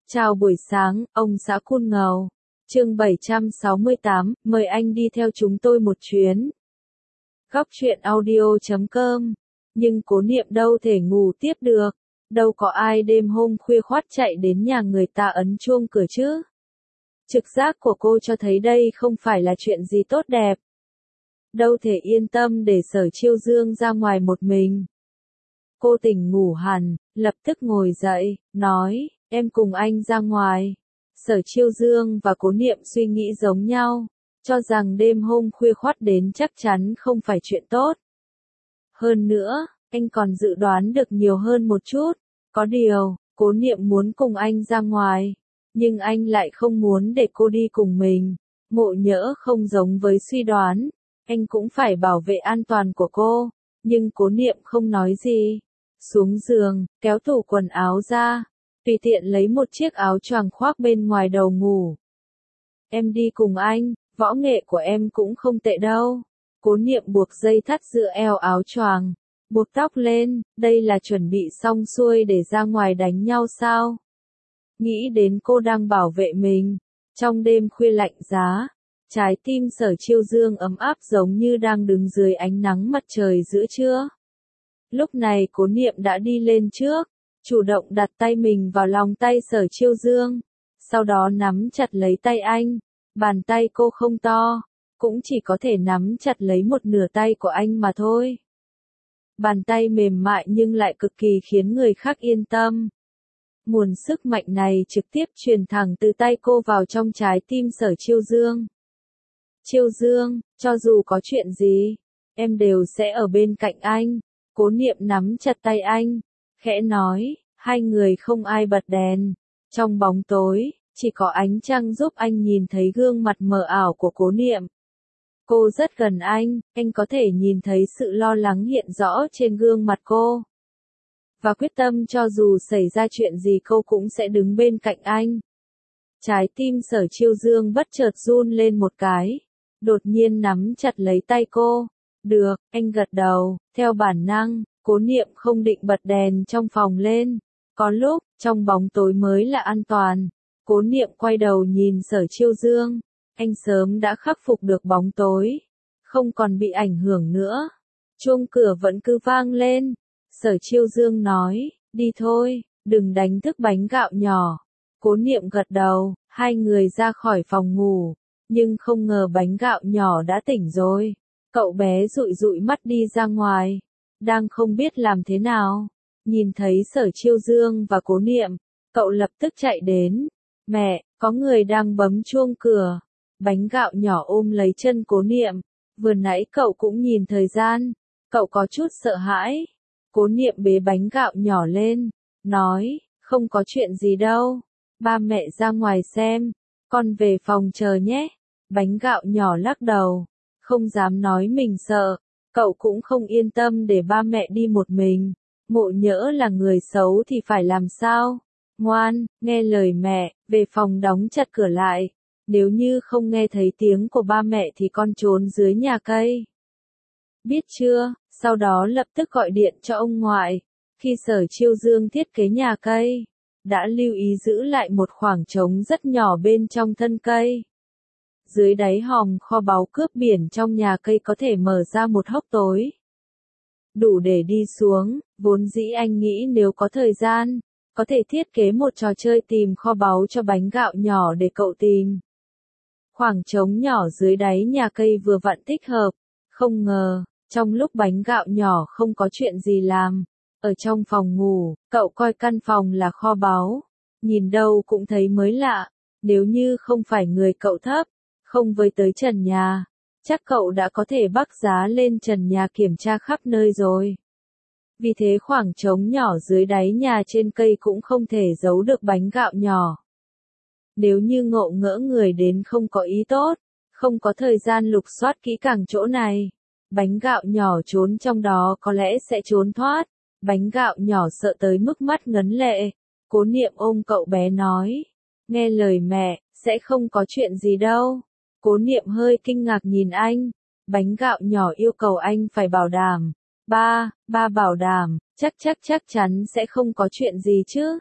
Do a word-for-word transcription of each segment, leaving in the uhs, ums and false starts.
Chào buổi sáng, ông xã Cun Ngầu. Chương bảy trăm sáu mươi tám, mời anh đi theo chúng tôi một chuyến. Góc truyện audio chấm com. Nhưng Cố Niệm đâu thể ngủ tiếp được. Đâu có ai đêm hôm khuya khoắt chạy đến nhà người ta ấn chuông cửa chứ. Trực giác của cô cho thấy đây không phải là chuyện gì tốt đẹp. Đâu thể yên tâm để Sở Chiêu Dương ra ngoài một mình. Cô tỉnh ngủ hẳn, lập tức ngồi dậy, nói, em cùng anh ra ngoài. Sở Chiêu Dương và Cố Niệm suy nghĩ giống nhau, cho rằng đêm hôm khuya khoắt đến chắc chắn không phải chuyện tốt. Hơn nữa, anh còn dự đoán được nhiều hơn một chút, có điều, Cố Niệm muốn cùng anh ra ngoài, nhưng anh lại không muốn để cô đi cùng mình. Ngộ nhỡ không giống với suy đoán, anh cũng phải bảo vệ an toàn của cô, nhưng Cố Niệm không nói gì. Xuống giường, kéo tủ quần áo ra, tùy tiện lấy một chiếc áo choàng khoác bên ngoài đầu ngủ. Em đi cùng anh, võ nghệ của em cũng không tệ đâu. Cố Niệm buộc dây thắt giữa eo áo choàng, buộc tóc lên, đây là chuẩn bị xong xuôi để ra ngoài đánh nhau sao? Nghĩ đến cô đang bảo vệ mình, trong đêm khuya lạnh giá, trái tim Sở Chiêu Dương ấm áp giống như đang đứng dưới ánh nắng mặt trời giữa trưa. Lúc này Cố Niệm đã đi lên trước, chủ động đặt tay mình vào lòng tay Sở Chiêu Dương, sau đó nắm chặt lấy tay anh. Bàn tay cô không to, cũng chỉ có thể nắm chặt lấy một nửa tay của anh mà thôi. Bàn tay mềm mại nhưng lại cực kỳ khiến người khác yên tâm. Nguồn sức mạnh này trực tiếp truyền thẳng từ tay cô vào trong trái tim Sở Chiêu Dương. Chiêu Dương, cho dù có chuyện gì, em đều sẽ ở bên cạnh anh. Cố Niệm nắm chặt tay anh, khẽ nói, hai người không ai bật đèn. Trong bóng tối, chỉ có ánh trăng giúp anh nhìn thấy gương mặt mờ ảo của Cố Niệm. Cô rất gần anh, anh có thể nhìn thấy sự lo lắng hiện rõ trên gương mặt cô. Và quyết tâm cho dù xảy ra chuyện gì cô cũng sẽ đứng bên cạnh anh. Trái tim Sở Chiêu Dương bất chợt run lên một cái, đột nhiên nắm chặt lấy tay cô. Được, anh gật đầu, theo bản năng, Cố Niệm không định bật đèn trong phòng lên. Có lúc, trong bóng tối mới là an toàn. Cố Niệm quay đầu nhìn Sở Chiêu Dương, anh sớm đã khắc phục được bóng tối, không còn bị ảnh hưởng nữa. Chuông cửa vẫn cứ vang lên. Sở Chiêu Dương nói, đi thôi, đừng đánh thức bánh gạo nhỏ. Cố Niệm gật đầu, hai người ra khỏi phòng ngủ, nhưng không ngờ bánh gạo nhỏ đã tỉnh rồi. Cậu bé dụi dụi mắt đi ra ngoài, đang không biết làm thế nào. Nhìn thấy Sở Chiêu Dương và Cố Niệm, cậu lập tức chạy đến. Mẹ, có người đang bấm chuông cửa. Bánh gạo nhỏ ôm lấy chân Cố Niệm. Vừa nãy cậu cũng nhìn thời gian. Cậu có chút sợ hãi. Cố Niệm bế bánh gạo nhỏ lên, nói, không có chuyện gì đâu. Ba mẹ ra ngoài xem, con về phòng chờ nhé. Bánh gạo nhỏ lắc đầu, không dám nói mình sợ. Cậu cũng không yên tâm để ba mẹ đi một mình. Ngộ nhỡ là người xấu thì phải làm sao? Ngoan, nghe lời mẹ, về phòng đóng chặt cửa lại. Nếu như không nghe thấy tiếng của ba mẹ thì con trốn dưới nhà cây. Biết chưa? Sau đó lập tức gọi điện cho ông ngoại. Khi Sở Chiêu Dương thiết kế nhà cây, đã lưu ý giữ lại một khoảng trống rất nhỏ bên trong thân cây. Dưới đáy hòm kho báu cướp biển trong nhà cây có thể mở ra một hốc tối. Đủ để đi xuống, vốn dĩ anh nghĩ nếu có thời gian, có thể thiết kế một trò chơi tìm kho báu cho bánh gạo nhỏ để cậu tìm. Khoảng trống nhỏ dưới đáy nhà cây vừa vặn thích hợp, không ngờ, trong lúc bánh gạo nhỏ không có chuyện gì làm, ở trong phòng ngủ, cậu coi căn phòng là kho báu, nhìn đâu cũng thấy mới lạ, nếu như không phải người cậu thấp, không với tới trần nhà, chắc cậu đã có thể bắc giá lên trần nhà kiểm tra khắp nơi rồi. Vì thế khoảng trống nhỏ dưới đáy nhà trên cây cũng không thể giấu được bánh gạo nhỏ. Nếu như ngộ ngỡ người đến không có ý tốt, không có thời gian lục soát kỹ càng chỗ này, bánh gạo nhỏ trốn trong đó có lẽ sẽ trốn thoát. Bánh gạo nhỏ sợ tới mức mắt ngấn lệ. Cố Niệm ôm cậu bé nói, nghe lời mẹ, sẽ không có chuyện gì đâu. Cố Niệm hơi kinh ngạc nhìn anh. Bánh gạo nhỏ yêu cầu anh phải bảo đảm. Ba, ba bảo đảm, chắc chắc chắc chắn sẽ không có chuyện gì chứ.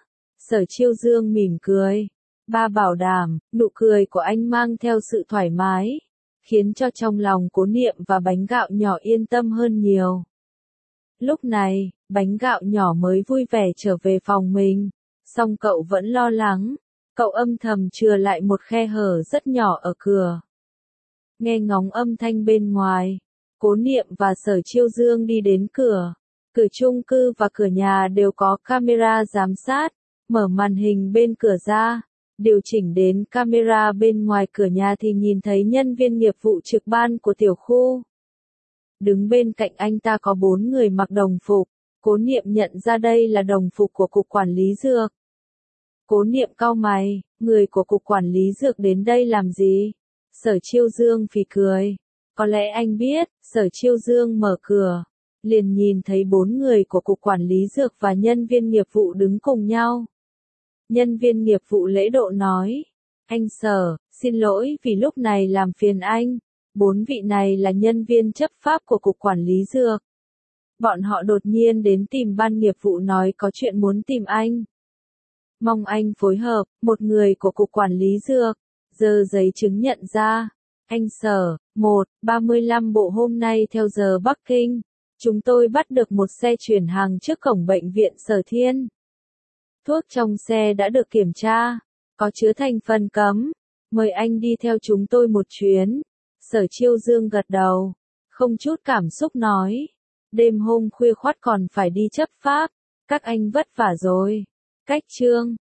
Sở Chiêu Dương mỉm cười. Ba bảo đảm, nụ cười của anh mang theo sự thoải mái, khiến cho trong lòng Cố Niệm và bánh gạo nhỏ yên tâm hơn nhiều. Lúc này, bánh gạo nhỏ mới vui vẻ trở về phòng mình, song cậu vẫn lo lắng, cậu âm thầm chừa lại một khe hở rất nhỏ ở cửa. Nghe ngóng âm thanh bên ngoài, Cố Niệm và Sở Chiêu Dương đi đến cửa. Cửa chung cư và cửa nhà đều có camera giám sát, mở màn hình bên cửa ra, điều chỉnh đến camera bên ngoài cửa nhà thì nhìn thấy nhân viên nghiệp vụ trực ban của tiểu khu. Đứng bên cạnh anh ta có bốn người mặc đồng phục, Cố Niệm nhận ra đây là đồng phục của Cục Quản lý Dược. Cố Niệm cau mày, người của Cục Quản lý Dược đến đây làm gì? Sở Chiêu Dương phì cười. Có lẽ anh biết, Sở Chiêu Dương mở cửa, liền nhìn thấy bốn người của Cục Quản lý Dược và nhân viên nghiệp vụ đứng cùng nhau. Nhân viên nghiệp vụ lễ độ nói, anh Sở, xin lỗi vì lúc này làm phiền anh, bốn vị này là nhân viên chấp pháp của Cục Quản lý Dược. Bọn họ đột nhiên đến tìm ban nghiệp vụ nói có chuyện muốn tìm anh. Mong anh phối hợp, một người của Cục Quản lý Dược, giơ giấy chứng nhận ra. Anh Sở, một, ba mươi lăm bộ hôm nay theo giờ Bắc Kinh, chúng tôi bắt được một xe chuyển hàng trước cổng bệnh viện Sở Thiên. Thuốc trong xe đã được kiểm tra, có chứa thành phần cấm, mời anh đi theo chúng tôi một chuyến. Sở Chiêu Dương gật đầu, không chút cảm xúc nói, đêm hôm khuya khoắt còn phải đi chấp pháp, các anh vất vả rồi. Cách chương